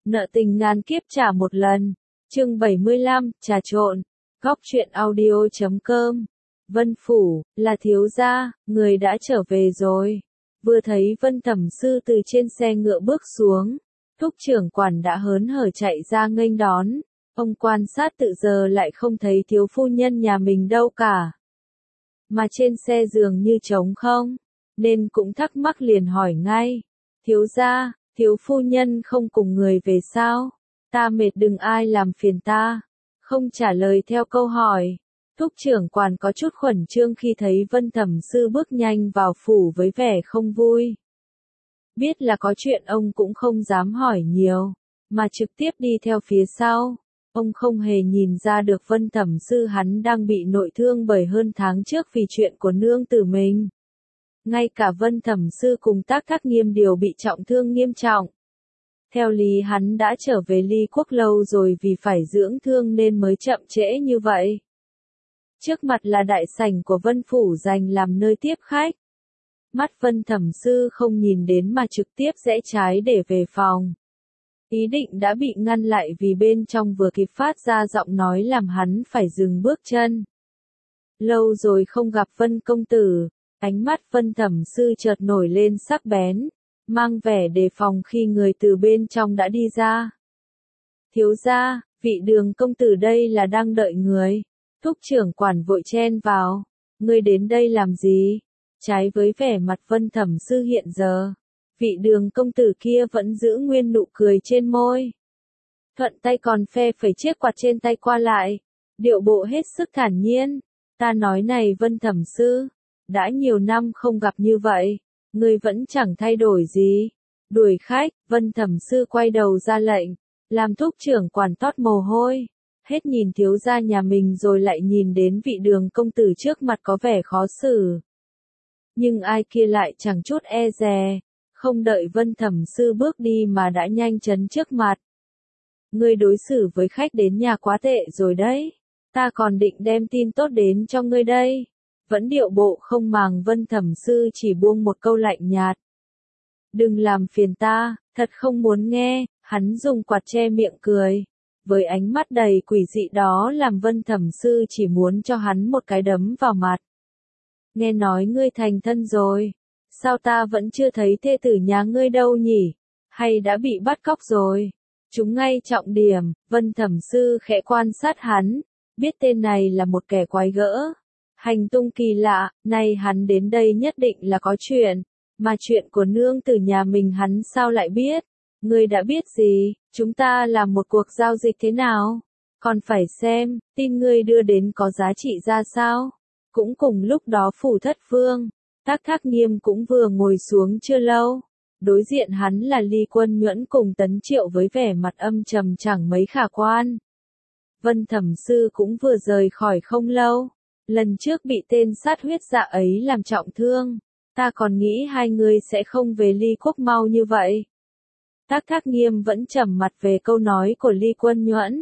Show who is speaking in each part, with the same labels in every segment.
Speaker 1: Nợ tình ngàn kiếp trả một lần. Chương 75, trà trộn. Góc truyện audio.com. Vân Phủ, là thiếu gia, người đã trở về rồi. Vừa thấy Vân Thẩm Sư từ trên xe ngựa bước xuống, Thúc trưởng quản đã hớn hở chạy ra nghênh đón. Ông quan sát tự giờ lại không thấy thiếu phu nhân nhà mình đâu cả. Mà trên xe dường như trống không, nên cũng thắc mắc liền hỏi ngay. Thiếu gia, thiếu phu nhân không cùng người về sao? Ta mệt đừng ai làm phiền ta. Không trả lời theo câu hỏi. Thúc trưởng quản có chút khẩn trương khi thấy Vân Thẩm Sư bước nhanh vào phủ với vẻ không vui. Biết là có chuyện ông cũng không dám hỏi nhiều, mà trực tiếp đi theo phía sau. Ông không hề nhìn ra được Vân Thẩm Sư hắn đang bị nội thương bởi hơn tháng trước vì chuyện của nương tử mình. Ngay cả Vân Thẩm Sư cùng Tác Thác Nghiêm đều bị trọng thương nghiêm trọng. Theo lý hắn đã trở về Ly Quốc lâu rồi vì phải dưỡng thương nên mới chậm trễ như vậy. Trước mặt là đại sảnh của Vân Phủ dành làm nơi tiếp khách. Mắt Vân Thẩm Sư không nhìn đến mà trực tiếp rẽ trái để về phòng. Ý định đã bị ngăn lại vì bên trong vừa kịp phát ra giọng nói làm hắn phải dừng bước chân. Lâu rồi không gặp Vân công tử, ánh mắt Vân Thẩm Sư chợt nổi lên sắc bén, mang vẻ đề phòng khi người từ bên trong đã đi ra. Thiếu gia, vị Đường công tử đây là đang đợi người. Thúc trưởng quản vội chen vào. Ngươi đến đây làm gì? Trái với vẻ mặt Vân Thẩm Sư hiện giờ, vị Đường công tử kia vẫn giữ nguyên nụ cười trên môi. Thuận tay còn phe phẩy chiếc quạt trên tay qua lại, điệu bộ hết sức thản nhiên. Ta nói này Vân Thẩm Sư, đã nhiều năm không gặp như vậy, ngươi vẫn chẳng thay đổi gì. Đuổi khách, Vân Thẩm Sư quay đầu ra lệnh, làm thúc trưởng quản toát mồ hôi. Hết nhìn thiếu gia nhà mình rồi lại nhìn đến vị Đường công tử trước mặt có vẻ khó xử. Nhưng ai kia lại chẳng chút e dè, không đợi Vân Thẩm Sư bước đi mà đã nhanh chấn trước mặt. Ngươi đối xử với khách đến nhà quá tệ rồi đấy, ta còn định đem tin tốt đến cho ngươi đây. Vẫn điệu bộ không màng Vân Thẩm Sư chỉ buông một câu lạnh nhạt. Đừng làm phiền ta, thật không muốn nghe, hắn dùng quạt che miệng cười. Với ánh mắt đầy quỷ dị đó làm Vân Thẩm Sư chỉ muốn cho hắn một cái đấm vào mặt. Nghe nói ngươi thành thân rồi, sao ta vẫn chưa thấy thê tử nhà ngươi đâu nhỉ? Hay đã bị bắt cóc rồi? Chúng ngay trọng điểm, Vân Thẩm Sư khẽ quan sát hắn, biết tên này là một kẻ quái gỡ. Hành tung kỳ lạ, nay hắn đến đây nhất định là có chuyện, mà chuyện của nương tử nhà mình hắn sao lại biết? Ngươi đã biết gì, chúng ta làm một cuộc giao dịch thế nào? Còn phải xem, tin ngươi đưa đến có giá trị ra sao? Cũng cùng lúc đó Phủ Thất Vương, Tác Thác Nghiêm cũng vừa ngồi xuống chưa lâu. Đối diện hắn là Ly Quân Nhuẫn cùng Tấn Triệu với vẻ mặt âm trầm chẳng mấy khả quan. Vân Thẩm Sư cũng vừa rời khỏi không lâu. Lần trước bị tên sát huyết dạ ấy làm trọng thương. Ta còn nghĩ hai người sẽ không về Ly Quốc mau như vậy. Tác Thác Nghiêm vẫn trầm mặt về câu nói của Ly Quân Nhuẫn.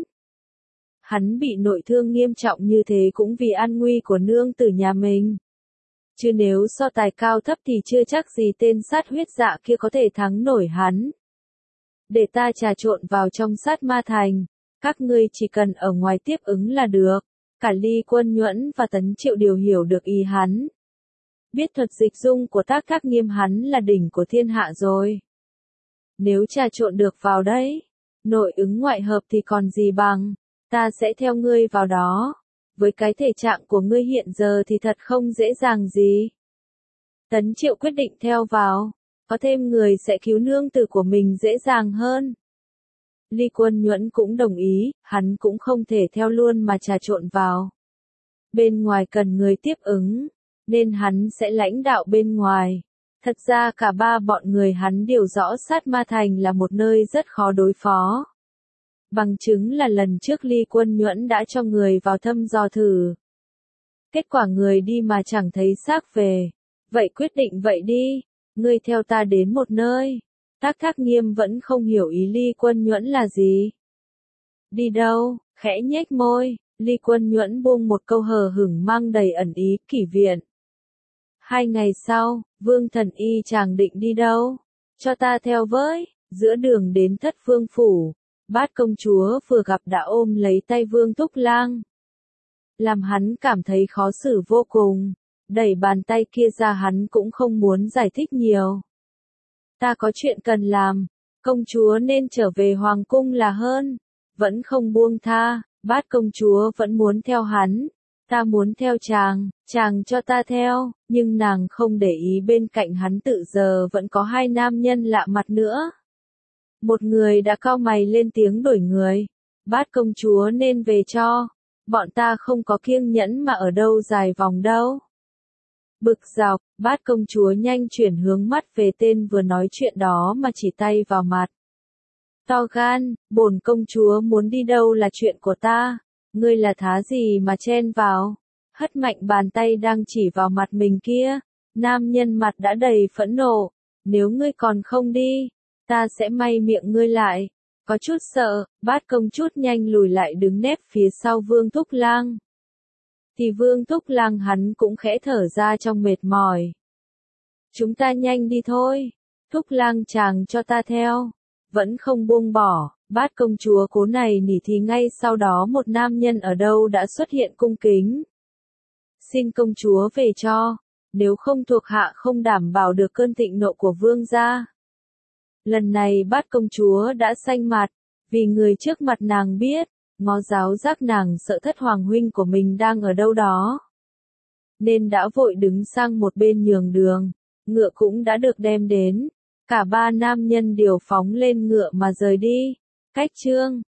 Speaker 1: Hắn bị nội thương nghiêm trọng như thế cũng vì an nguy của nương tử nhà mình. Chứ nếu so tài cao thấp thì chưa chắc gì tên sát huyết dạ kia có thể thắng nổi hắn. Để ta trà trộn vào trong Sát Ma Thành, các ngươi chỉ cần ở ngoài tiếp ứng là được. Cả Ly Quân Nhuẫn và Tấn Triệu đều hiểu được ý hắn. Biết thuật dịch dung của Tác Thác Nghiêm hắn là đỉnh của thiên hạ rồi. Nếu trà trộn được vào đấy, nội ứng ngoại hợp thì còn gì bằng, ta sẽ theo ngươi vào đó. Với cái thể trạng của ngươi hiện giờ thì thật không dễ dàng gì. Tấn Triệu quyết định theo vào, có thêm người sẽ cứu nương tử của mình dễ dàng hơn. Ly Quân Nhuẫn cũng đồng ý, hắn cũng không thể theo luôn mà trà trộn vào. Bên ngoài cần người tiếp ứng, nên hắn sẽ lãnh đạo bên ngoài. Thật ra cả ba bọn người hắn đều rõ Sát Ma Thành là một nơi rất khó đối phó. Bằng chứng là lần trước Ly Quân Nhuẫn đã cho người vào thăm dò thử. Kết quả người đi mà chẳng thấy xác về. Vậy quyết định vậy đi, ngươi theo ta đến một nơi. Tác Thác Nghiêm vẫn không hiểu ý Ly Quân Nhuẫn là gì. Đi đâu, khẽ nhếch môi, Ly Quân Nhuẫn buông một câu hờ hững mang đầy ẩn ý, Kỷ viện. 2 ngày sau, Vương Thần Y chàng định đi đâu? Cho ta theo với. Giữa đường đến Thất Vương phủ, Bát công chúa vừa gặp đã ôm lấy tay Vương Thúc Lang. Làm hắn cảm thấy khó xử vô cùng, đẩy bàn tay kia ra hắn cũng không muốn giải thích nhiều. Ta có chuyện cần làm, công chúa nên trở về hoàng cung là hơn, vẫn không buông tha, Bát công chúa vẫn muốn theo hắn. Ta muốn theo chàng cho ta theo, nhưng nàng không để ý bên cạnh hắn tự giờ vẫn có hai nam nhân lạ mặt nữa. Một người đã cau mày lên tiếng đổi người, Bát công chúa nên về cho, bọn ta không có kiêng nhẫn mà ở đâu dài vòng đâu. Bực dọc, Bát công chúa nhanh chuyển hướng mắt về tên vừa nói chuyện đó mà chỉ tay vào mặt. To gan, bổn công chúa muốn đi đâu là chuyện của ta. Ngươi là thá gì mà chen vào? Hất mạnh bàn tay đang chỉ vào mặt mình kia. Nam nhân mặt đã đầy phẫn nộ. Nếu ngươi còn không đi, ta sẽ may miệng ngươi lại. Có chút sợ, Bát công chút nhanh lùi lại đứng nép phía sau Vương Thúc Lang. Thì Vương Thúc Lang hắn cũng khẽ thở ra trong mệt mỏi. Chúng ta nhanh đi thôi. Thúc Lang chàng cho ta theo. Vẫn không buông bỏ. Bát công chúa cố này nỉ thì ngay sau đó một nam nhân ở đâu đã xuất hiện cung kính. Xin công chúa về cho, nếu không thuộc hạ không đảm bảo được cơn thịnh nộ của vương gia. Lần này Bát công chúa đã xanh mặt, vì người trước mặt nàng biết, ngó giáo giác nàng sợ thất hoàng huynh của mình đang ở đâu đó. Nên đã vội đứng sang một bên nhường đường, ngựa cũng đã được đem đến. Cả ba nam nhân đều phóng lên ngựa mà rời đi. Cách chương